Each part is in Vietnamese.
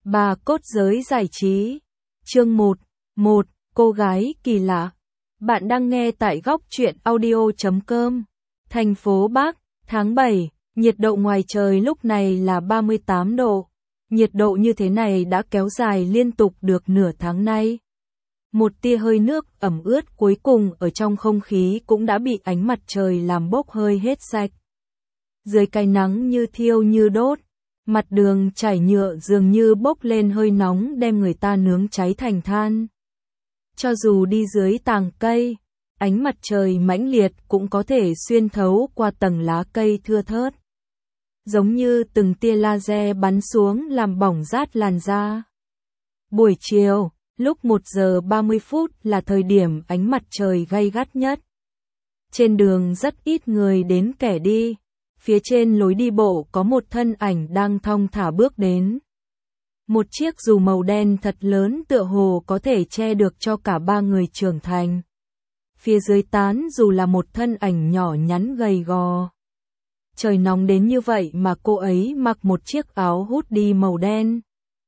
Bà cốt giới giải trí. Chương 1. Cô gái kỳ lạ. Bạn đang nghe tại góc truyện audio.com. Thành phố Bắc, tháng 7, nhiệt độ ngoài trời lúc này là 38 độ. Nhiệt độ như thế này đã kéo dài liên tục được nửa tháng nay. Một tia hơi nước ẩm ướt cuối cùng ở trong không khí cũng đã bị ánh mặt trời làm bốc hơi hết sạch. Dưới cái nắng như thiêu như đốt, mặt đường trải nhựa dường như bốc lên hơi nóng đem người ta nướng cháy thành than. Cho dù đi dưới tàng cây, ánh mặt trời mãnh liệt cũng có thể xuyên thấu qua tầng lá cây thưa thớt. Giống như từng tia laser bắn xuống làm bỏng rát làn da. Buổi chiều, lúc 1 giờ 30 phút là thời điểm ánh mặt trời gay gắt nhất. Trên đường rất ít người đến kẻ đi. Phía trên lối đi bộ có một thân ảnh đang thong thả bước đến. Một chiếc dù màu đen thật lớn tựa hồ có thể che được cho cả ba người trưởng thành. Phía dưới tán dù là một thân ảnh nhỏ nhắn gầy gò. Trời nóng đến như vậy mà cô ấy mặc một chiếc áo hoodie màu đen.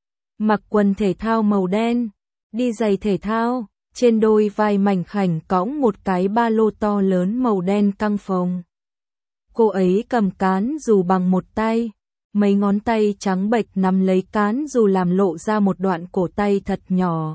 Mặc quần thể thao màu đen, đi giày thể thao, trên đôi vai mảnh khảnh cõng một cái ba lô to lớn màu đen căng phồng. Cô ấy cầm cán dù bằng một tay, mấy ngón tay trắng bệch nắm lấy cán dù làm lộ ra một đoạn cổ tay thật nhỏ.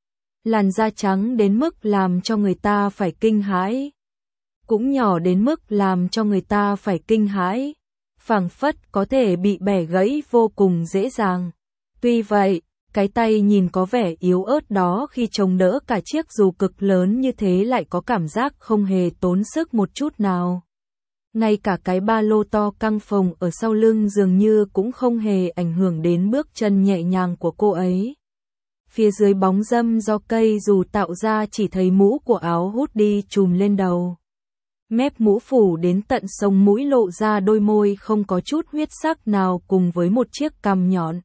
Làn da trắng đến mức làm cho người ta phải kinh hãi. Cũng nhỏ đến mức làm cho người ta phải kinh hãi, phảng phất có thể bị bẻ gãy vô cùng dễ dàng. Tuy vậy, cái tay nhìn có vẻ yếu ớt đó khi chống đỡ cả chiếc dù cực lớn như thế lại có cảm giác không hề tốn sức một chút nào. Ngay cả cái ba lô to căng phồng ở sau lưng dường như cũng không hề ảnh hưởng đến bước chân nhẹ nhàng của cô ấy. Phía dưới bóng râm do cây dù tạo ra chỉ thấy mũ của áo hoodie trùm lên đầu. Mép mũ phủ đến tận sống mũi lộ ra đôi môi không có chút huyết sắc nào cùng với một chiếc cằm nhọn.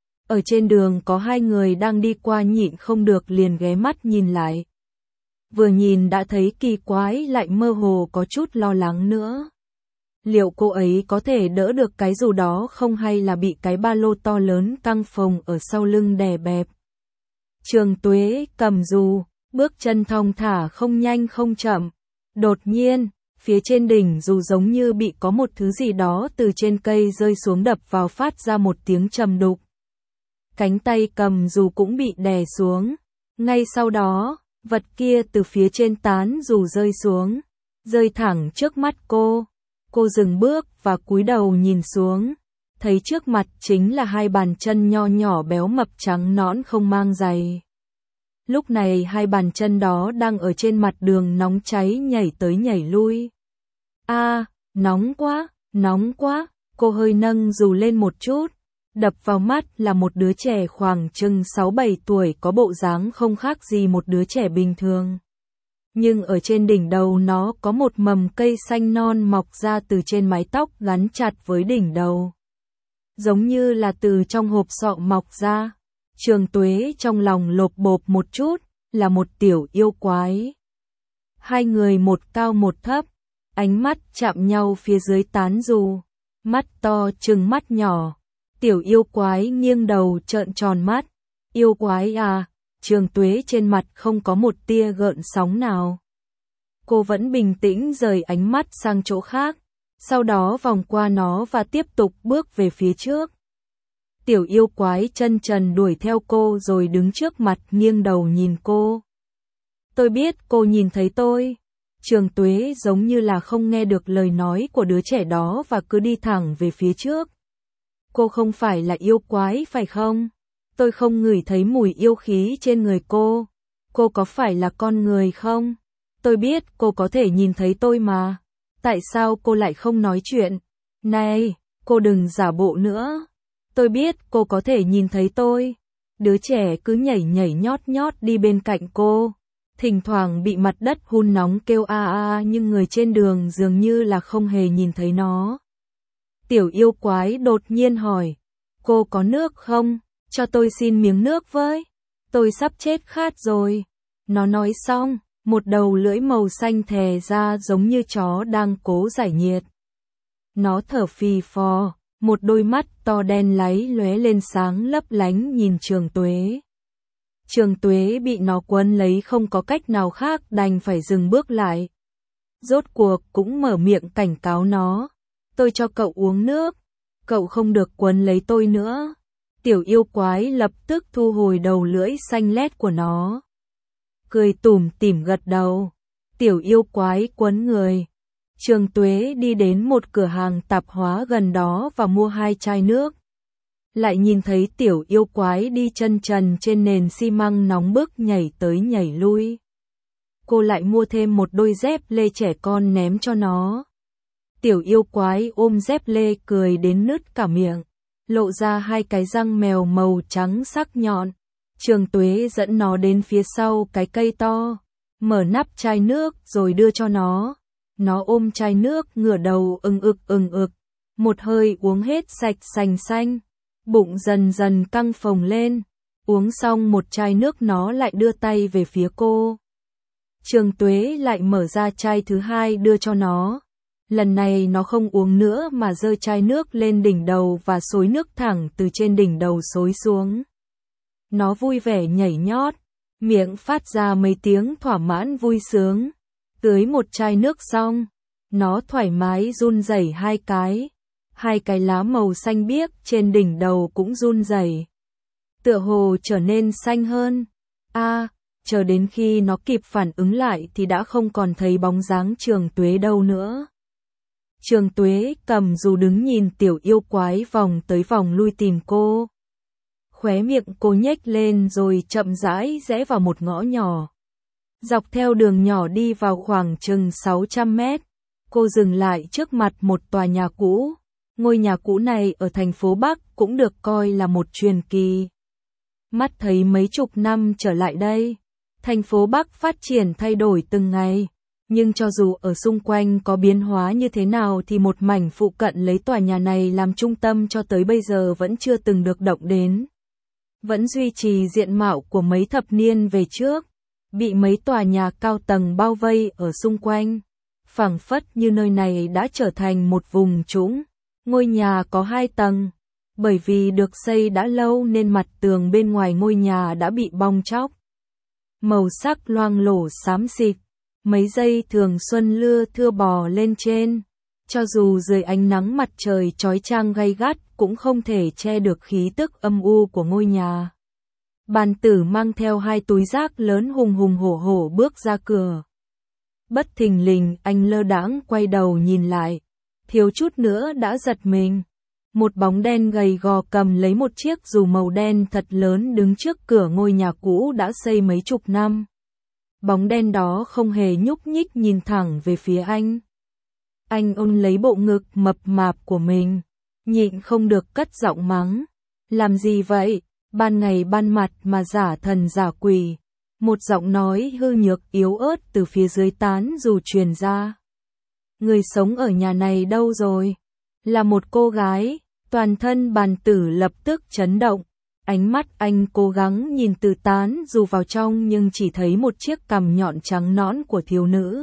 Ở trên đường có hai người đang đi qua nhịn không được liền ghé mắt nhìn lại. Vừa nhìn đã thấy kỳ quái lại mơ hồ có chút lo lắng nữa. Liệu cô ấy có thể đỡ được cái dù đó không hay là bị cái ba lô to lớn căng phồng ở sau lưng đè bẹp. Trường Tuế cầm dù, bước chân thong thả không nhanh không chậm. Đột nhiên, phía trên đỉnh dù giống như bị có một thứ gì đó từ trên cây rơi xuống đập vào phát ra một tiếng trầm đục. Cánh tay cầm dù cũng bị đè xuống. Ngay sau đó, vật kia từ phía trên tán dù rơi xuống, rơi thẳng trước mắt cô. Cô dừng bước và cúi đầu nhìn xuống, thấy trước mặt chính là hai bàn chân nho nhỏ béo mập trắng nõn không mang giày. Lúc này hai bàn chân đó đang ở trên mặt đường nóng cháy nhảy tới nhảy lui. Nóng quá, cô hơi nâng dù lên một chút. Đập vào mắt là một đứa trẻ khoảng chừng 6-7 tuổi có bộ dáng không khác gì một đứa trẻ bình thường. Nhưng ở trên đỉnh đầu nó có một mầm cây xanh non mọc ra từ trên mái tóc gắn chặt với đỉnh đầu. Giống như là từ trong hộp sọ mọc ra. Trường Tuế trong lòng lộp bộp một chút, là một tiểu yêu quái. Hai người một cao một thấp, ánh mắt chạm nhau phía dưới tán dù. Mắt to trừng mắt nhỏ. Tiểu yêu quái nghiêng đầu trợn tròn mắt. Yêu quái à? Trường Tuế trên mặt không có một tia gợn sóng nào. Cô vẫn bình tĩnh rời ánh mắt sang chỗ khác, sau đó vòng qua nó và tiếp tục bước về phía trước. Tiểu yêu quái chân trần đuổi theo cô rồi đứng trước mặt nghiêng đầu nhìn cô. Tôi biết cô nhìn thấy tôi. Trường Tuế giống như là không nghe được lời nói của đứa trẻ đó và cứ đi thẳng về phía trước. Cô không phải là yêu quái phải không? Tôi không ngửi thấy mùi yêu khí trên người cô. Cô có phải là con người không? Tôi biết cô có thể nhìn thấy tôi mà. Tại sao cô lại không nói chuyện? Này, cô đừng giả bộ nữa. Tôi biết cô có thể nhìn thấy tôi. Đứa trẻ cứ nhảy nhảy nhót nhót đi bên cạnh cô. Thỉnh thoảng bị mặt đất hun nóng kêu nhưng người trên đường dường như là không hề nhìn thấy nó. Tiểu yêu quái đột nhiên hỏi. Cô có nước không? Cho tôi xin miếng nước với. Tôi sắp chết khát rồi. Nó nói xong, một đầu lưỡi màu xanh thè ra giống như chó đang cố giải nhiệt. Nó thở phì phò, một đôi mắt to đen láy lóe lên sáng lấp lánh nhìn Trường Tuế. Trường Tuế bị nó quấn lấy không có cách nào khác đành phải dừng bước lại. Rốt cuộc cũng mở miệng cảnh cáo nó. Tôi cho cậu uống nước, cậu không được quấn lấy tôi nữa. Tiểu yêu quái lập tức thu hồi đầu lưỡi xanh lét của nó. Cười tủm tỉm gật đầu. Tiểu yêu quái quấn người. Trường Tuế đi đến một cửa hàng tạp hóa gần đó và mua 2 chai nước. Lại nhìn thấy tiểu yêu quái đi chân trần trên nền xi măng nóng bức nhảy tới nhảy lui. Cô lại mua thêm một đôi dép lê trẻ con ném cho nó. Tiểu yêu quái ôm dép lê cười đến nứt cả miệng, lộ ra 2 cái răng mèo màu trắng sắc nhọn. Trường Tuế dẫn nó đến phía sau cái cây to, mở nắp chai nước rồi đưa cho nó. Nó ôm chai nước ngửa đầu ừng ực, một hơi uống hết sạch sành xanh, bụng dần dần căng phồng lên. Uống xong một chai nước nó lại đưa tay về phía cô. Trường Tuế lại mở ra chai thứ 2 đưa cho nó. Lần này nó không uống nữa mà giơ chai nước lên đỉnh đầu và xối nước thẳng từ trên đỉnh đầu xối xuống. Nó vui vẻ nhảy nhót, miệng phát ra mấy tiếng thỏa mãn vui sướng. Tưới một chai nước xong, nó thoải mái run rẩy 2 cái. 2 cái lá màu xanh biếc trên đỉnh đầu cũng run rẩy, tựa hồ trở nên xanh hơn. Chờ đến khi nó kịp phản ứng lại thì đã không còn thấy bóng dáng Trường Tuế đâu nữa. Trường Tuế cầm dù đứng nhìn tiểu yêu quái vòng tới vòng lui tìm cô. Khóe miệng cô nhếch lên rồi chậm rãi rẽ vào một ngõ nhỏ. Dọc theo đường nhỏ đi vào khoảng chừng 600 mét, cô dừng lại trước mặt một tòa nhà cũ. Ngôi nhà cũ này ở thành phố Bắc cũng được coi là một truyền kỳ. Mắt thấy mấy chục năm trở lại đây, thành phố Bắc phát triển thay đổi từng ngày. Nhưng cho dù ở xung quanh có biến hóa như thế nào thì một mảnh phụ cận lấy tòa nhà này làm trung tâm cho tới bây giờ vẫn chưa từng được động đến. Vẫn duy trì diện mạo của mấy thập niên về trước, bị mấy tòa nhà cao tầng bao vây ở xung quanh. Phảng phất như nơi này đã trở thành một vùng trũng. Ngôi nhà có 2 tầng, bởi vì được xây đã lâu nên mặt tường bên ngoài ngôi nhà đã bị bong tróc. Màu sắc loang lổ xám xịt, mấy dây thường xuân lưa thưa bò lên trên. Cho dù dưới ánh nắng mặt trời chói chang gay gắt cũng không thể che được khí tức âm u của ngôi nhà. Bàn tử mang theo 2 túi rác lớn hùng hùng hổ hổ bước ra cửa. Bất thình lình anh lơ đãng quay đầu nhìn lại, thiếu chút nữa đã giật mình. Một bóng đen gầy gò cầm lấy một chiếc dù màu đen thật lớn đứng trước cửa ngôi nhà cũ đã xây mấy chục năm. Bóng đen đó không hề nhúc nhích nhìn thẳng về phía anh. Anh ôm lấy bộ ngực mập mạp của mình, nhịn không được cất giọng mắng. Làm gì vậy, ban ngày ban mặt mà giả thần giả quỷ. Một giọng nói hư nhược yếu ớt từ phía dưới tán dù truyền ra. Người sống ở nhà này đâu rồi? Là một cô gái. Toàn thân bàn tử lập tức chấn động. Ánh mắt anh cố gắng nhìn từ tán dù vào trong nhưng chỉ thấy một chiếc cằm nhọn trắng nõn của thiếu nữ.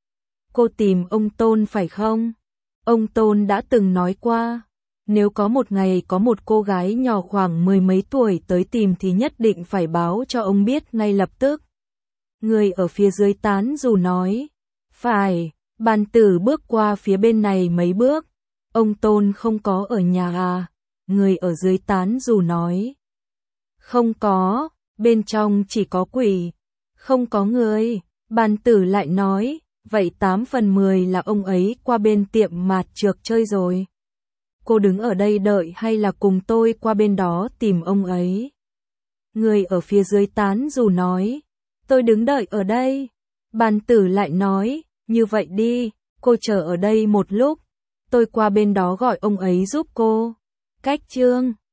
Cô tìm ông Tôn phải không? Ông Tôn đã từng nói qua, nếu có một ngày có một cô gái nhỏ khoảng 10 mấy tuổi tới tìm thì nhất định phải báo cho ông biết ngay lập tức. Người ở phía dưới tán dù nói, phải, bàn tử bước qua phía bên này mấy bước. Ông Tôn không có ở nhà à? Người ở dưới tán dù nói. Không có, bên trong chỉ có quỷ. Không có người, bàn tử lại nói, vậy 8 phần 10 là ông ấy qua bên tiệm mạt trược chơi rồi. Cô đứng ở đây đợi hay là cùng tôi qua bên đó tìm ông ấy? Người ở phía dưới tán dù nói, tôi đứng đợi ở đây. Bàn tử lại nói, như vậy đi, cô chờ ở đây một lúc. Tôi qua bên đó gọi ông ấy giúp cô. Cách chương